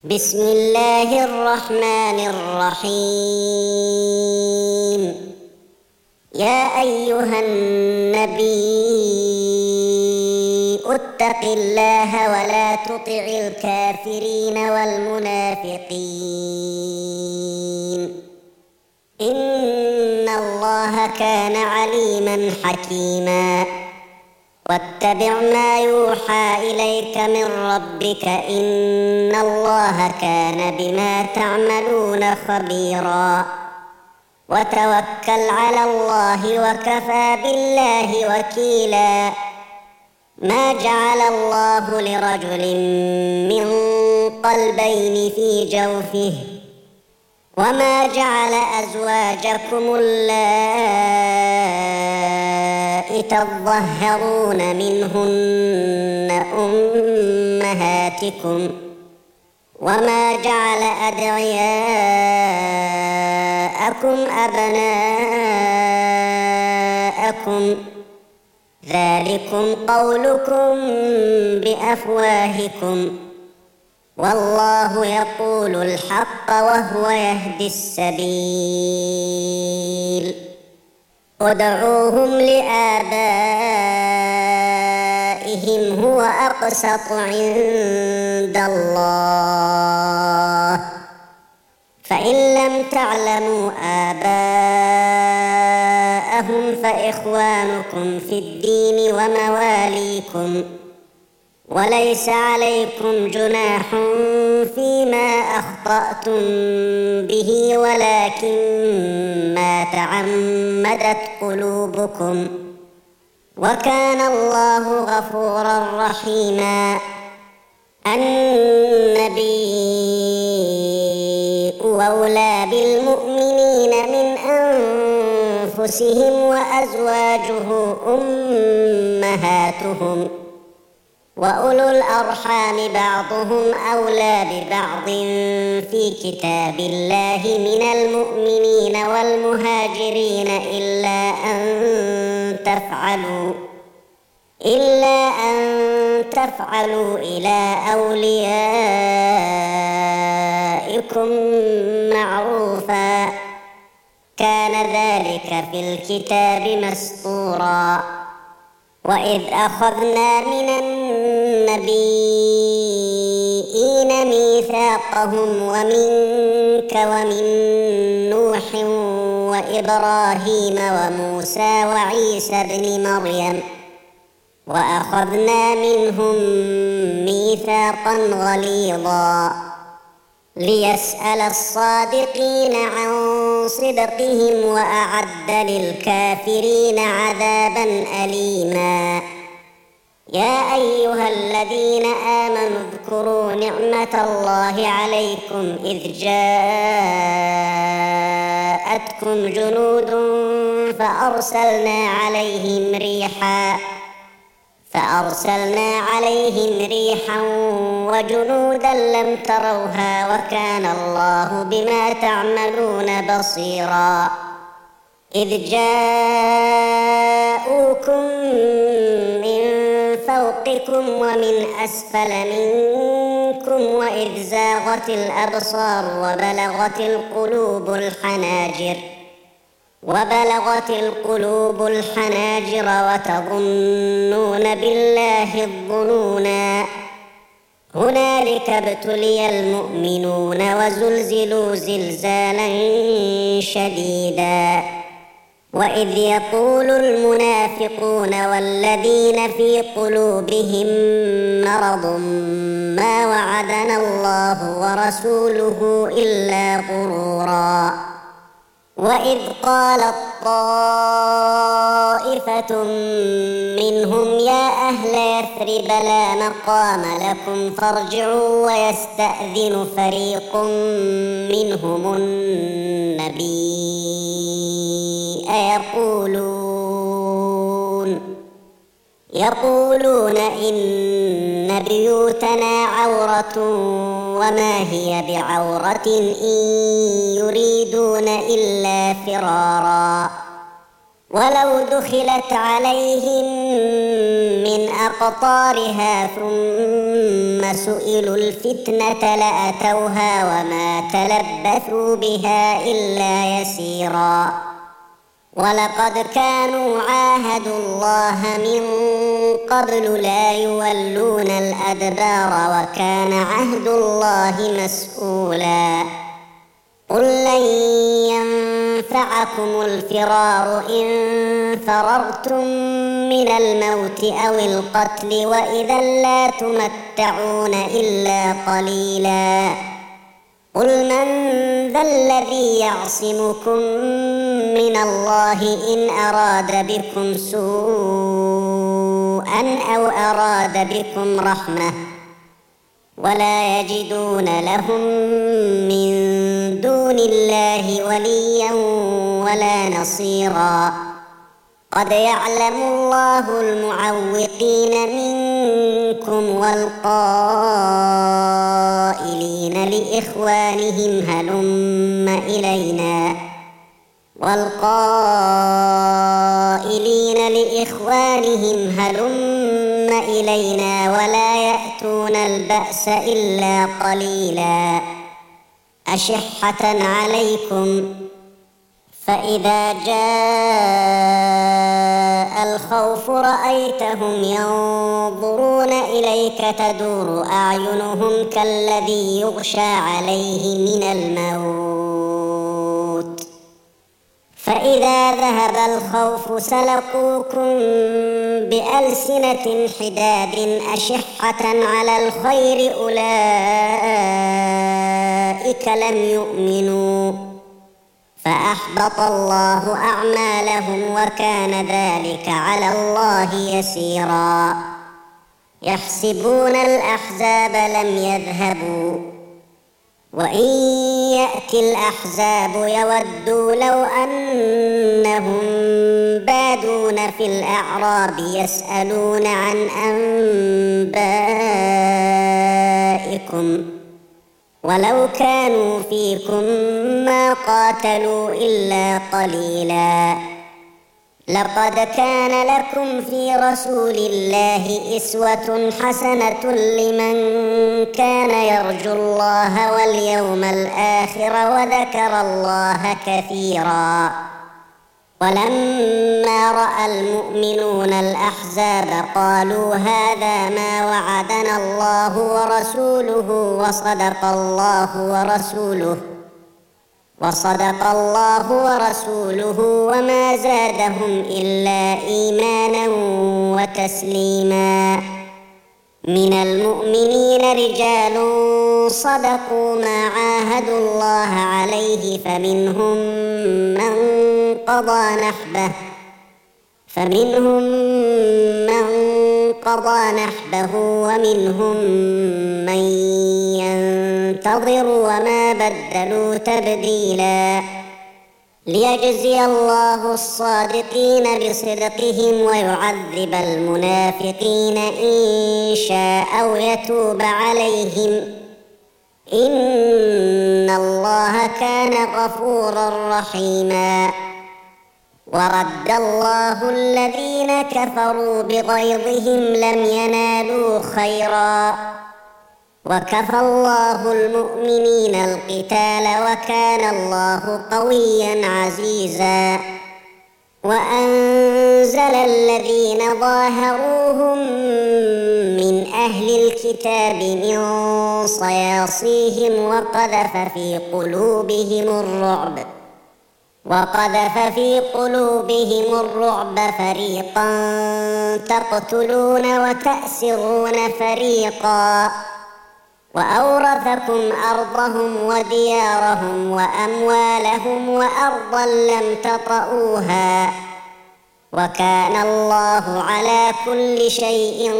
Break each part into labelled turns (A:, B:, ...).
A: بسم الله الرحمن الرحيم. يا أيها النبي اتق الله ولا تطع الكافرين والمنافقين إن الله كان عليما حكيما. واتبع ما يوحى إليك من ربك إن الله كان بما تعملون خبيرا. وتوكل على الله وكفى بالله وكيلا. ما جعل الله لرجل من قلبين في جوفه وما جعل أزواجكم اللائي تظهرون منهن أمهاتكم وما جعل أدعياءكم أبناءكم ذلكم قولكم بأفواهكم والله يقول الحق وهو يهدي السبيل. ادعوهم لآبائهم هو أقسط عند الله فإن لم تعلموا آباءهم فإخوانكم في الدين ومواليكم وليس عليكم جناح فيما أخطأتم به ولكن ما تعمدت قلوبكم وكان الله غفورا رحيما. النبي أولى بالمؤمنين من أنفسهم وأزواجه أمهاتهم وأولو الأرحام بعضهم أولى ببعض في كتاب الله من المؤمنين والمهاجرين إلا أن تفعلوا إلى أوليائكم معروفا كان ذلك في الكتاب مسطورا. وإذ أخذنا من النبيين ميثاقهم ومنك ومن نوح وإبراهيم وموسى وعيسى ابن مريم وأخذنا منهم ميثاقا غليظا ليسأل الصادقين عن صدقهم وأعد للكافرين عذابا أليما. يا أيها الذين آمنوا اذكروا نعمة الله عليكم إذ جاءتكم جنود فأرسلنا عليهم ريحا وجنودا لم تروها وكان الله بما تعملون بصيرا. إذ جاءوكم من فوقكم ومن أسفل منكم وإذ زاغت الأبصار وبلغت القلوب الحناجر وتظنون بالله الظنونا. هنالك ابتلي المؤمنون وزلزلوا زلزالا شديدا. وإذ يقول المنافقون والذين في قلوبهم مرض ما وعدنا الله ورسوله إلا غرورا. وإذ قالت طائفة منهم يا أهل يثرب لا مقام لكم فارجعوا ويستأذن فريق منهم النبي يقولون إن بيوتنا عورة وما هي بعورة إن يريدون إلا فرارا ولو دخلت عليهم من أقطارها ثم سئلوا الفتنة لأتوها وما تلبثوا بها إلا يسيرا ولقد كانوا عاهدوا الله من قبل لا يولون الأدبار وكان عهد الله مسؤولا قل لن ينفعكم الفرار إن فررتم من الموت أو القتل وإذا لا تمتعون إلا قليلا قل من ذا الذي يعصمكم من الله إن أراد بكم سوءا أو أراد بكم رحمة ولا يجدون لهم من دون الله وليا ولا نصيرا قد يعلم الله المعوقين منكم والقائلين لإخوانهم هلم إلينا ولا يأتون البأس إلا قليلا أشحة عليكم فإذا جاء الخوف رأيتهم ينظرون إليك تدور أعينهم كالذي يغشى عليه من الموت فإذا ذهب الخوف سلقوكم بألسنة حداد أشحة على الخير أولئك لم يؤمنوا فأحبط الله أعمالهم وكان ذلك على الله يسيرا يحسبون الأحزاب لم يذهبوا وإن يأتي الأحزاب يودوا لو أنهم بادون في الأعراب يسألون عن أنبائكم ولو كانوا فيكم ما قاتلوا إلا قليلا لقد كان لكم في رسول الله أسوة حسنة لمن كان يرجو الله واليوم الآخر وذكر الله كثيرا ولما رأى المؤمنون الأحزاب قالوا هذا ما وعدنا الله ورسوله وصدق الله ورسوله وما زادهم إلا إيمانا وتسليما من المؤمنين رجال صدقوا ما عاهدوا الله عليه فمنهم من قضى نحبه ومنهم من ينتظر وما بدلوا تبديلا ليجزي الله الصادقين بصدقهم ويعذب المنافقين إن شاء أو يتوب عليهم إن الله كان غفورا رحيما ورد الله الذين كفروا بغيظهم لم ينالوا خيرا وكفى الله المؤمنين القتال وكان الله قويا عزيزا وأنزل الذين ظاهروهم من أهل الكتاب من صياصيهم وقذف في قلوبهم الرعب فريقا تقتلون وتأسرون فريقا وأورثكم أرضهم وديارهم وأموالهم وأرضا لم تطئوها وكان الله على كل شيء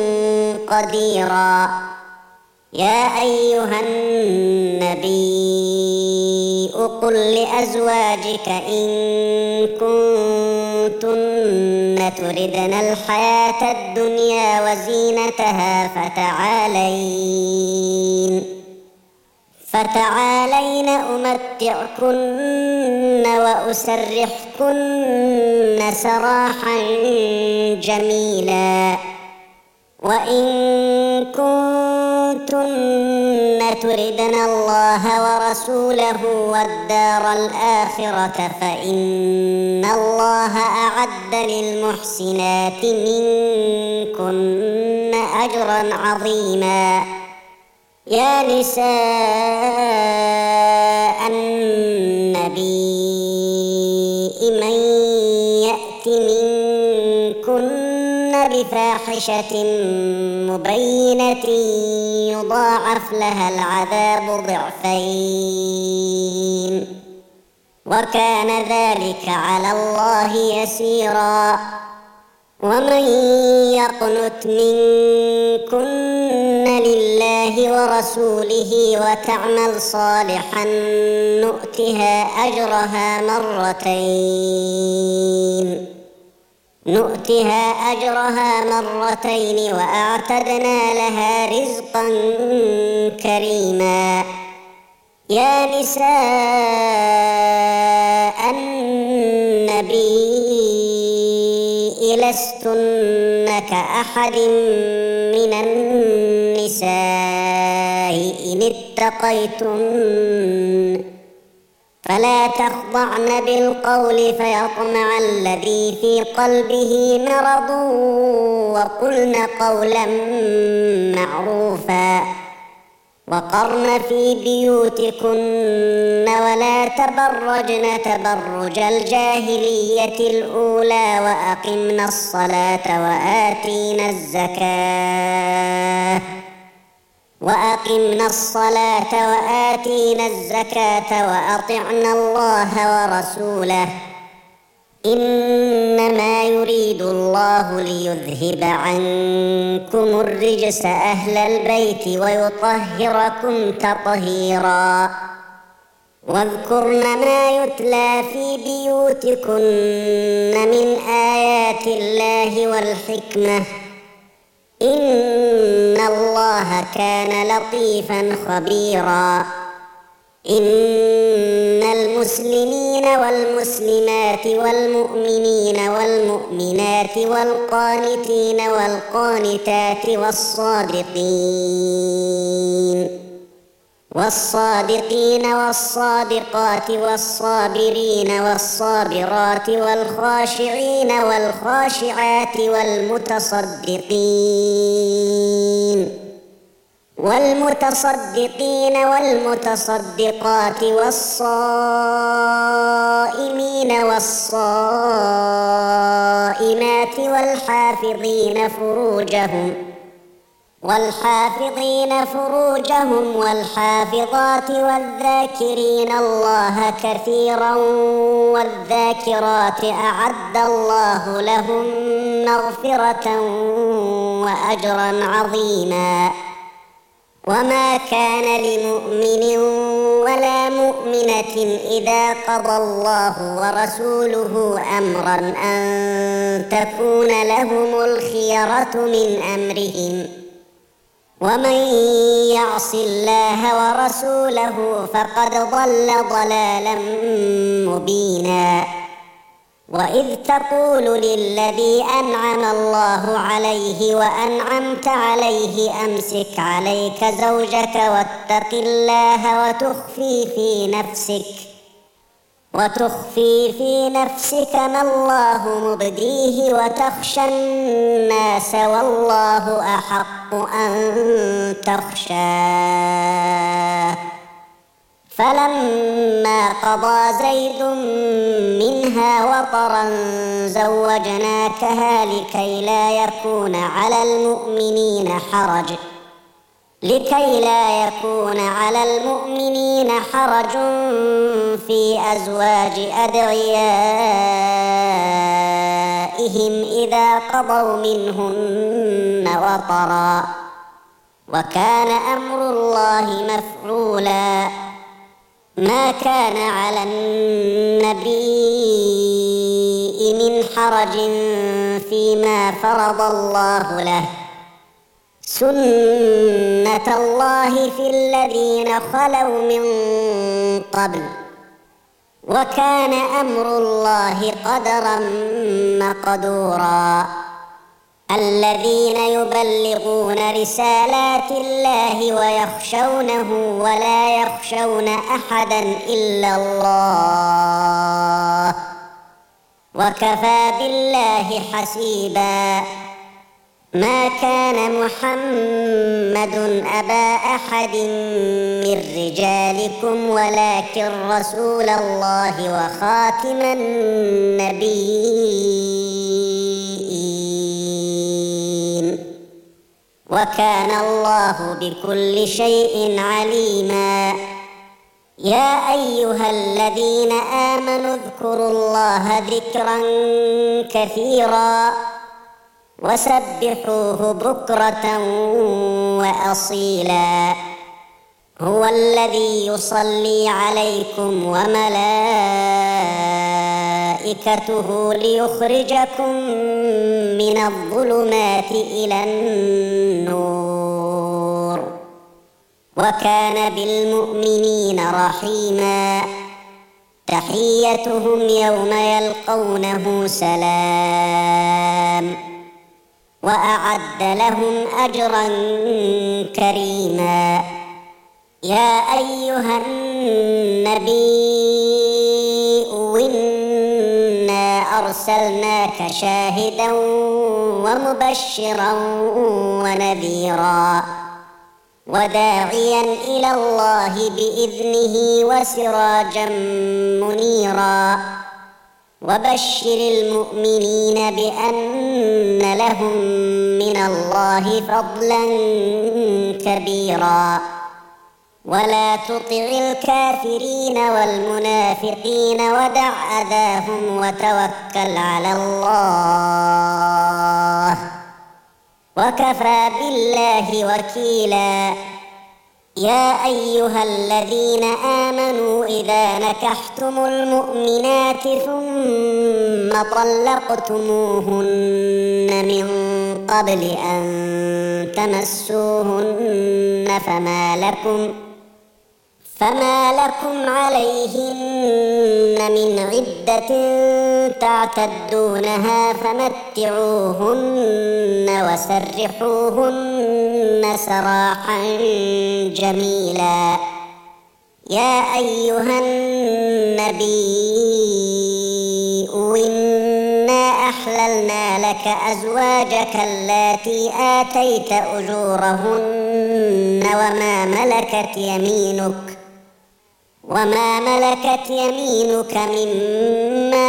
A: قديرا يا أيها النبي قل لأزواجك إن كنتن تردن الحياة الدنيا فتعالين أمتعكن وأسرحكن سراحا جميلا. وإن كنتن تردن الله ورسوله والدار الآخرة فإن الله أعد للمحسنات منكن أجرا عظيما. يا نساء النبي من يأت منكن بفاحشة مبينة يضاعف لها العذاب ضعفين وكان ذلك على الله يسيرا. ومن يقنت منكن لله ورسوله وتعمل صالحا نؤتها أجرها مرتين وأعتدنا لها رزقا كريما. يا نساء النبي لستن كأحد من النساء إن اتقيتن فلا تخضعن بالقول فيطمع الذي في قلبه مرض وقلن قولا معروفا. وقرن في بيوتكن ولا تبرجن تبرج الجاهلية الأولى وأقمنا الصلاة وآتينا الزكاة وأطعنا الله ورسوله إنما يريد الله ليذهب عنكم الرجس أهل البيت ويطهركم تطهيرا. واذكرن ما يتلى في بيوتكن من آيات الله والحكمة إن الله كان لطيفا خبيرا. إن المسلمين والمسلمات والمؤمنين والمؤمنات والقانتين والقانتات والصادقين والصادقات والصابرين والصابرات والخاشعين والخاشعات والمتصدقين والمتصدقات والصائمين والصائمات والحافظين فروجهم والحافظات والذاكرين الله كثيرا والذاكرات أعد الله لهم مغفرة وأجرا عظيما. وما كان لمؤمن ولا مؤمنة إذا قضى الله ورسوله أمرا أن تكون لهم الخيرة من أمرهم ومن يعص الله ورسوله فقد ضل ضلالا مبينا. وإذ تقول للذي أنعم الله عليه وأنعمت عليه أمسك عليك زوجك واتق الله وتخفي في نفسك ما الله مبديه وتخشى الناس والله أحق أن تخشاه. فلما قضى زيد منها وطرا زوجناكها لكي لا يكون على المؤمنين حرج في أزواج أدعيائهم إذا قضوا منهن وطرا وكان أمر الله مفعولا. ما كان على النبي من حرج فيما فرض الله له سنة الله في الذين خلوا من قبل وكان أمر الله قدرا مقدورا الذين يبلغون رسالات الله ويخشونه ولا يخشون أحدا إلا الله وكفى بالله حسيبا ما كان محمد أبا أحد من رجالكم ولكن رسول الله وخاتم النبيين وكان الله بكل شيء عليما يا أيها الذين آمنوا اذكروا الله ذكرا كثيرا وسبحوه بكرة وأصيلا هو الذي يصلي عليكم وملائكته ليخرجكم من الظلمات إلى النور وكان بالمؤمنين رحيما تحيتهم يوم يلقونه سلام وأعد لهم أجرا كريما يا أيها النبي إنا أرسلناك شاهدا ومبشرا ونذيرا وداعيا إلى الله بإذنه وسراجا منيرا وبشر المؤمنين بأن لهم من الله فضلا كبيرا ولا تطع الكافرين والمنافقين ودع أذاهم وتوكل على الله وكفى بالله وكيلا يا أيها الذين آمنوا إذا نكحتم المؤمنات ثم طلقتموهن من قبل أن تمسوهن فما لكم عليهن من عدة تعتدونها فمتعوهن وسرحوهن سراحا جميلا يا أيها النبي إنا أحللنا لك أزواجك اللاتي آتيت أجورهن وما ملكت يمينك مما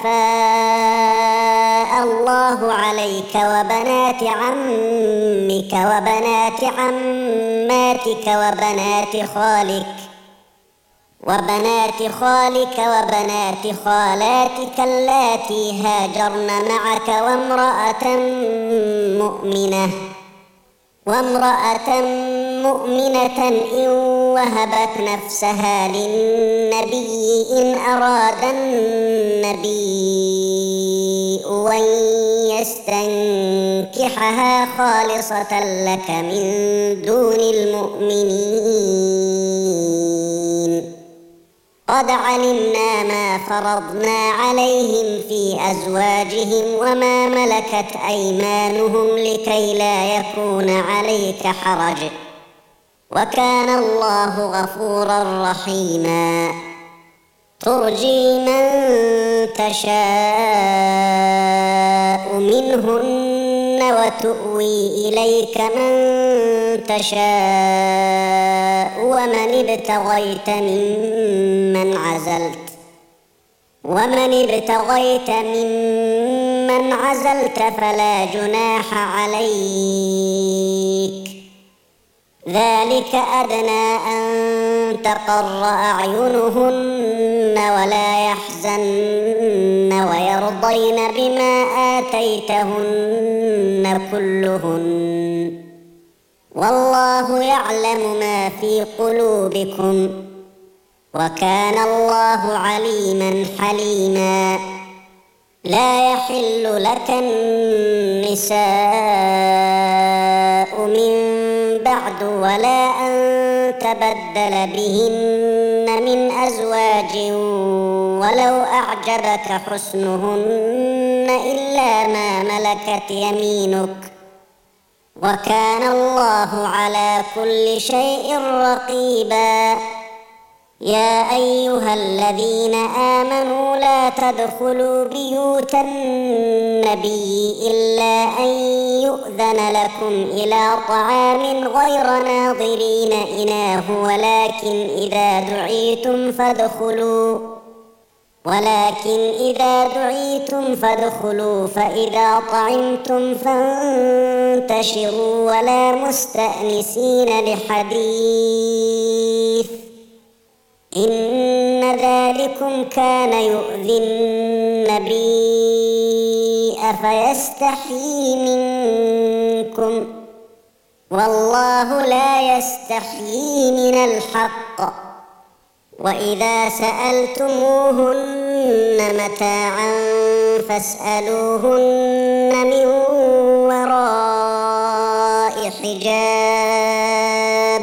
A: أفاء الله عليك وبنات عمك وبنات عماتك وبنات خالك وبنات خالاتك اللاتي هاجرن معك وامرأة مؤمنة إن وهبت نفسها للنبي إن أراد النبي أن يستنكحها خالصة لك من دون المؤمنين قد علمنا ما فرضنا عليهم في أزواجهم وما ملكت أيمانهم لكي لا يكون عليك حرج وكان الله غفورا رحيما ترجي من تشاء منهن وتؤوي إليك من تشاء ومن ابتغيت ممن عزلت فلا جناح عليك ذلك أدنى أن تقر أعينهن ولا يحزن ويرضين بما آتيتهن كلهن والله يعلم ما في قلوبكم وكان الله عليما حليما لا يحل لك النساء من ولا أن تبدل بهن من أزواج ولو أعجبك حسنهن إلا ما ملكت يمينك وكان الله على كل شيء رقيبا. يا أيها الذين آمنوا لا تدخلوا بيوت النبي إلا أن يؤذن لكم إلى طعام غير ناظرين إناه ولكن إذا دعيتم فادخلوا فإذا طعمتم فانتشروا ولا مستأنسين لحديث إن ذلكم كان يؤذي النبي فيستحيي منكم والله لا يستحيي من الحق. وإذا سألتموهن متاعا فاسألوهن من وراء حجاب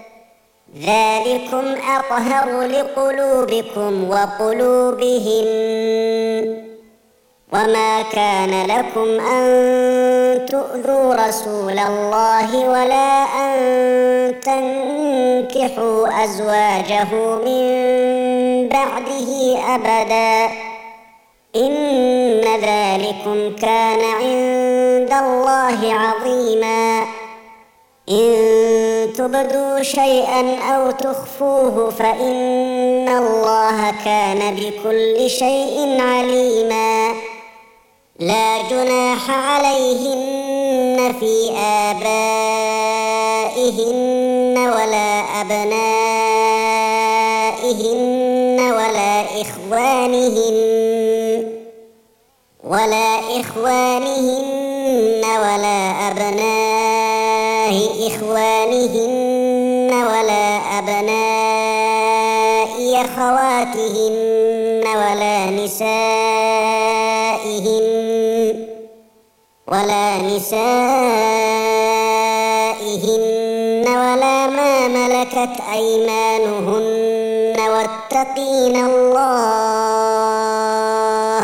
A: ذلكم أطهر لقلوبكم وقلوبهم. وما كان لكم أن تؤذوا رسول الله ولا أن تنكحوا أزواجه من بعده أبدا إن ذلكم كان عند الله عظيما. إن تبدوا شيئا أو تخفوه فإن الله كان بكل شيء عليما. لا جناح عليهن في آبائهن ولا أبنائهن ولا إخوانهن ولا أبناء إخوانهن ولا أبناء أخواتهن ولا نسائهن ولا ما ملكت أيمانهن واتقين الله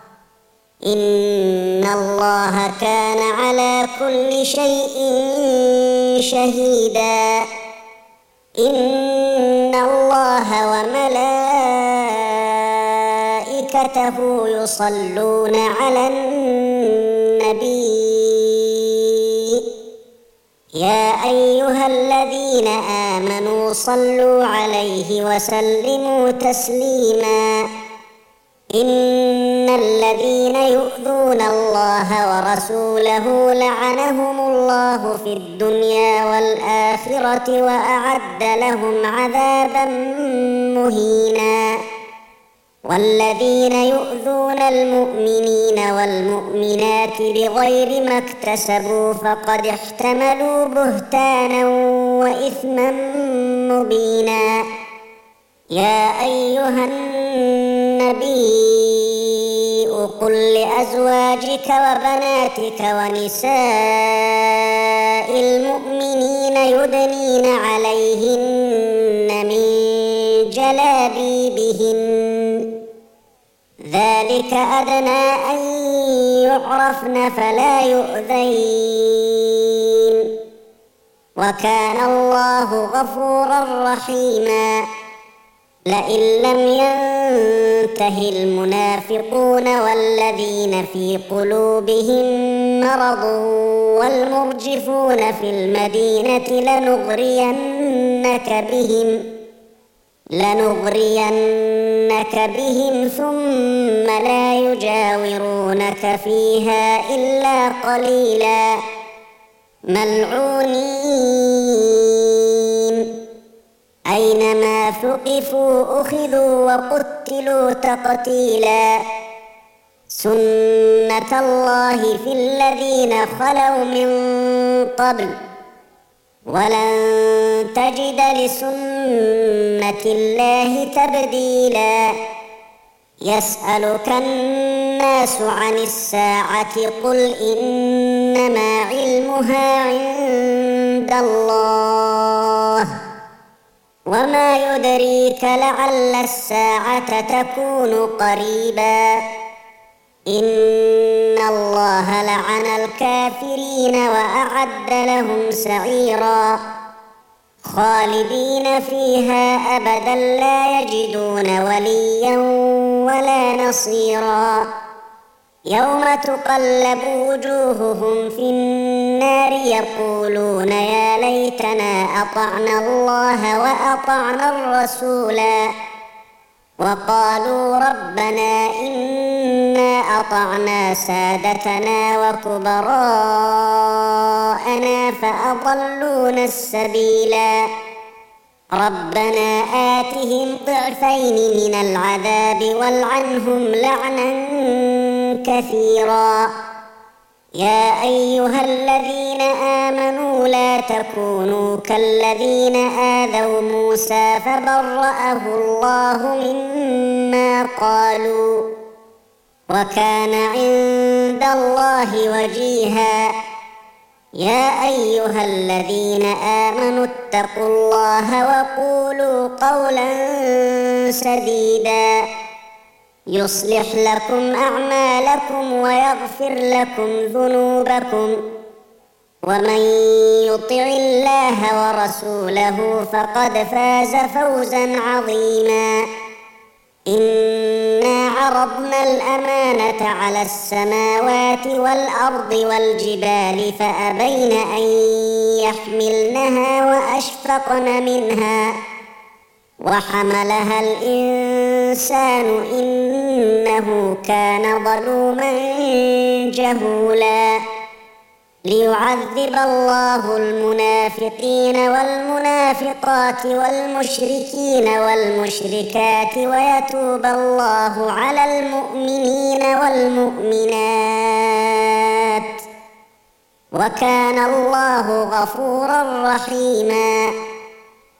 A: إن الله كان على كل شيء شهيدا. إن الله وملائكته يصلون على النبي يا أيها الذين آمنوا صلوا عليه وسلموا تسليما. إن الذين يؤذون الله ورسوله لعنهم الله في الدنيا والآخرة وأعد لهم عذابا مهينا. والذين يؤذون المؤمنين والمؤمنات بغير ما اكتسبوا فقد احتملوا بهتانا وإثما مبينا. يا أيها النبي قل لأزواجك وبناتك ونساء المؤمنين يدنين عليهن من جلابيبهن ذلك أدنى أن يعرفن فلا يؤذين وكان الله غفورا رحيما. لئن لم ينته المنافقون والذين في قلوبهم مرض والمرجفون في المدينة لنغرينك بهم ثم لا يجاورونك فيها إلا قليلا ملعونين أينما ثقفوا أخذوا وقتلوا تقتيلا. سنة الله في الذين خلوا من قبل ولن تجد لسنة الله تبديلا. يسألك الناس عن الساعة قل إنما علمها عند عند الله وما يدريك لعل الساعة تكون قريبا إن الله لعن الكافرين وأعد لهم سعيرا خالدين فيها أبدا لا يجدون وليا ولا نصيرا يوم تقلب وجوههم في النار يقولون يا ليتنا أطعنا الله وأطعنا الرسولا وقالوا ربنا إنا أطعنا سادتنا وكبراءنا فأضلونا السبيلا ربنا آتهم ضعفين من العذاب والعنهم لعنا كثيرا يا أيها الذين آمنوا لا تكونوا كالذين آذوا موسى فبرأه الله مما قالوا وكان عند الله وجيها يا أيها الذين آمنوا اتقوا الله وقولوا قولا سديدا يصلح لكم أعمالكم ويغفر لكم ذنوبكم ومن يطع الله ورسوله فقد فاز فوزا عظيما إنا عرضنا الأمانة على السماوات والأرض والجبال فأبين أن يحملنها وأشفقن منها وحملها الإنسان إنه كان ظلوما جهولا ليعذب الله المنافقين والمنافقات والمشركين والمشركات ويتوب الله على المؤمنين والمؤمنات وكان الله غفورا رحيما